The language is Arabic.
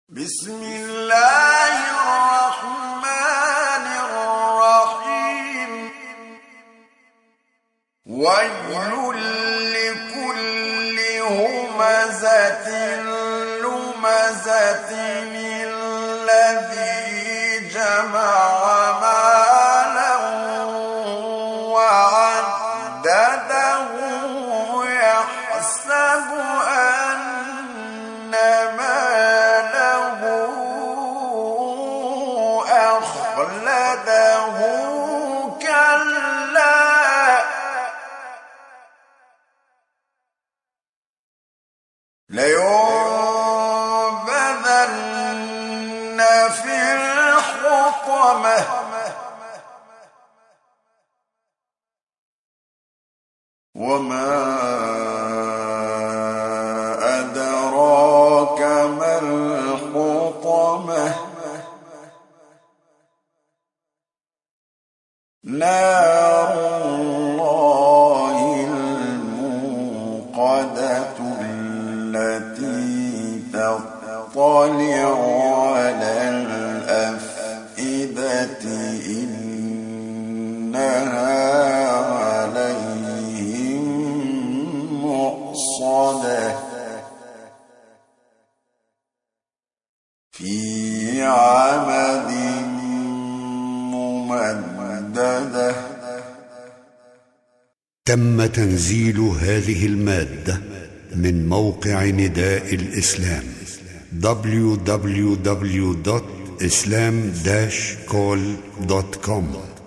بسم الله الرحمن الرحيم ويل لكل همزة لمزة الذي جمع مالا وعدده يحسب أن ماله أخلده كلا لينبذن في الحطمة وما أدراك ما الحطمة نار الله الموقدة التي تطلع على الأفئدة إنها عليهم مؤصدة في عمد ممددة. تم تنزيل هذه المادة من موقع نداء الإسلام www.islam-call.com